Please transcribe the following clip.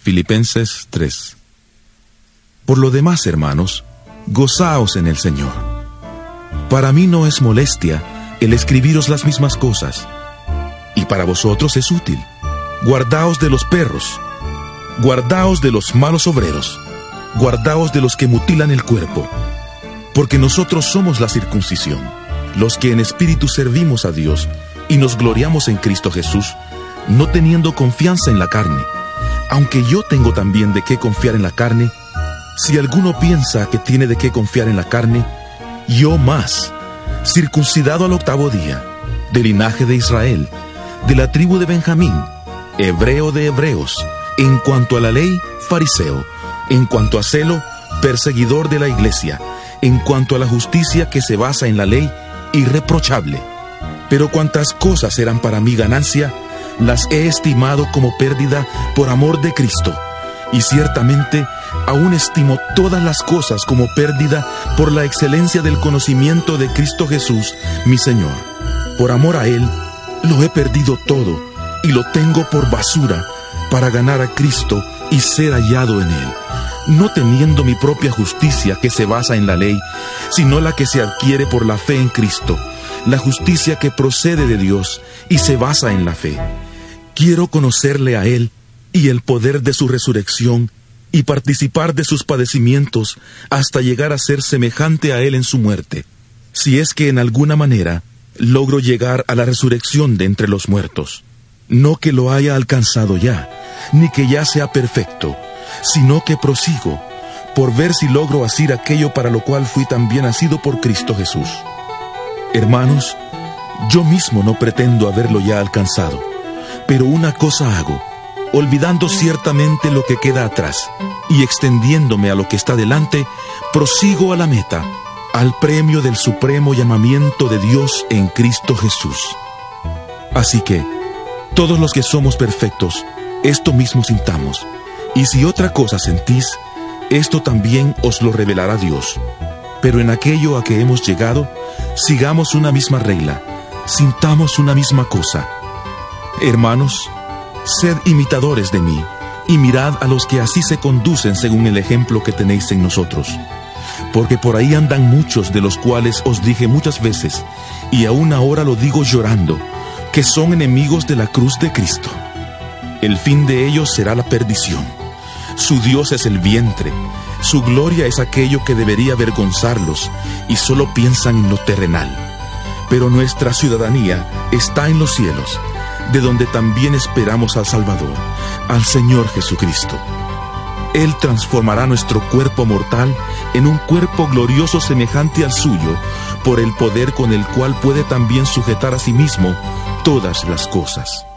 Filipenses 3. Por lo demás, hermanos, gozaos en el Señor. Para mí no es molestia el escribiros las mismas cosas, y para vosotros es útil. Guardaos de los perros, guardaos de los malos obreros, guardaos de los que mutilan el cuerpo, porque nosotros somos la circuncisión, los que en espíritu servimos a Dios y nos gloriamos en Cristo Jesús, no teniendo confianza en la carne, aunque yo tengo también de qué confiar en la carne. Si alguno piensa que tiene de qué confiar en la carne, yo más, circuncidado al 8º día, del linaje de Israel, de la tribu de Benjamín, hebreo de hebreos, en cuanto a la ley, fariseo, en cuanto a celo, perseguidor de la iglesia, en cuanto a la justicia que se basa en la ley, irreprochable. Pero cuantas cosas eran para mí ganancia, las he estimado como pérdida por amor de Cristo, y ciertamente aún estimo todas las cosas como pérdida por la excelencia del conocimiento de Cristo Jesús, mi Señor. Por amor a Él, lo he perdido todo, y lo tengo por basura, para ganar a Cristo y ser hallado en Él, no teniendo mi propia justicia que se basa en la ley, sino la que se adquiere por la fe en Cristo, la justicia que procede de Dios y se basa en la fe. Quiero conocerle a Él y el poder de su resurrección, y participar de sus padecimientos hasta llegar a ser semejante a Él en su muerte, si es que en alguna manera logro llegar a la resurrección de entre los muertos. No que lo haya alcanzado ya, ni que ya sea perfecto, sino que prosigo, por ver si logro asir aquello para lo cual fui también asido por Cristo Jesús. Hermanos, yo mismo no pretendo haberlo ya alcanzado, pero una cosa hago, olvidando ciertamente lo que queda atrás, y extendiéndome a lo que está delante, prosigo a la meta, al premio del supremo llamamiento de Dios en Cristo Jesús. Así que, todos los que somos perfectos, esto mismo sintamos, y si otra cosa sentís, esto también os lo revelará Dios. Pero en aquello a que hemos llegado, sigamos una misma regla, sintamos una misma cosa. Hermanos, sed imitadores de mí, y mirad a los que así se conducen según el ejemplo que tenéis en nosotros. Porque por ahí andan muchos de los cuales os dije muchas veces, y aún ahora lo digo llorando, que son enemigos de la cruz de Cristo. El fin de ellos será la perdición. Su Dios es el vientre, su gloria es aquello que debería avergonzarlos, y solo piensan en lo terrenal. Pero nuestra ciudadanía está en los cielos, de donde también esperamos al Salvador, al Señor Jesucristo. Él transformará nuestro cuerpo mortal en un cuerpo glorioso semejante al suyo, por el poder con el cual puede también sujetar a sí mismo todas las cosas.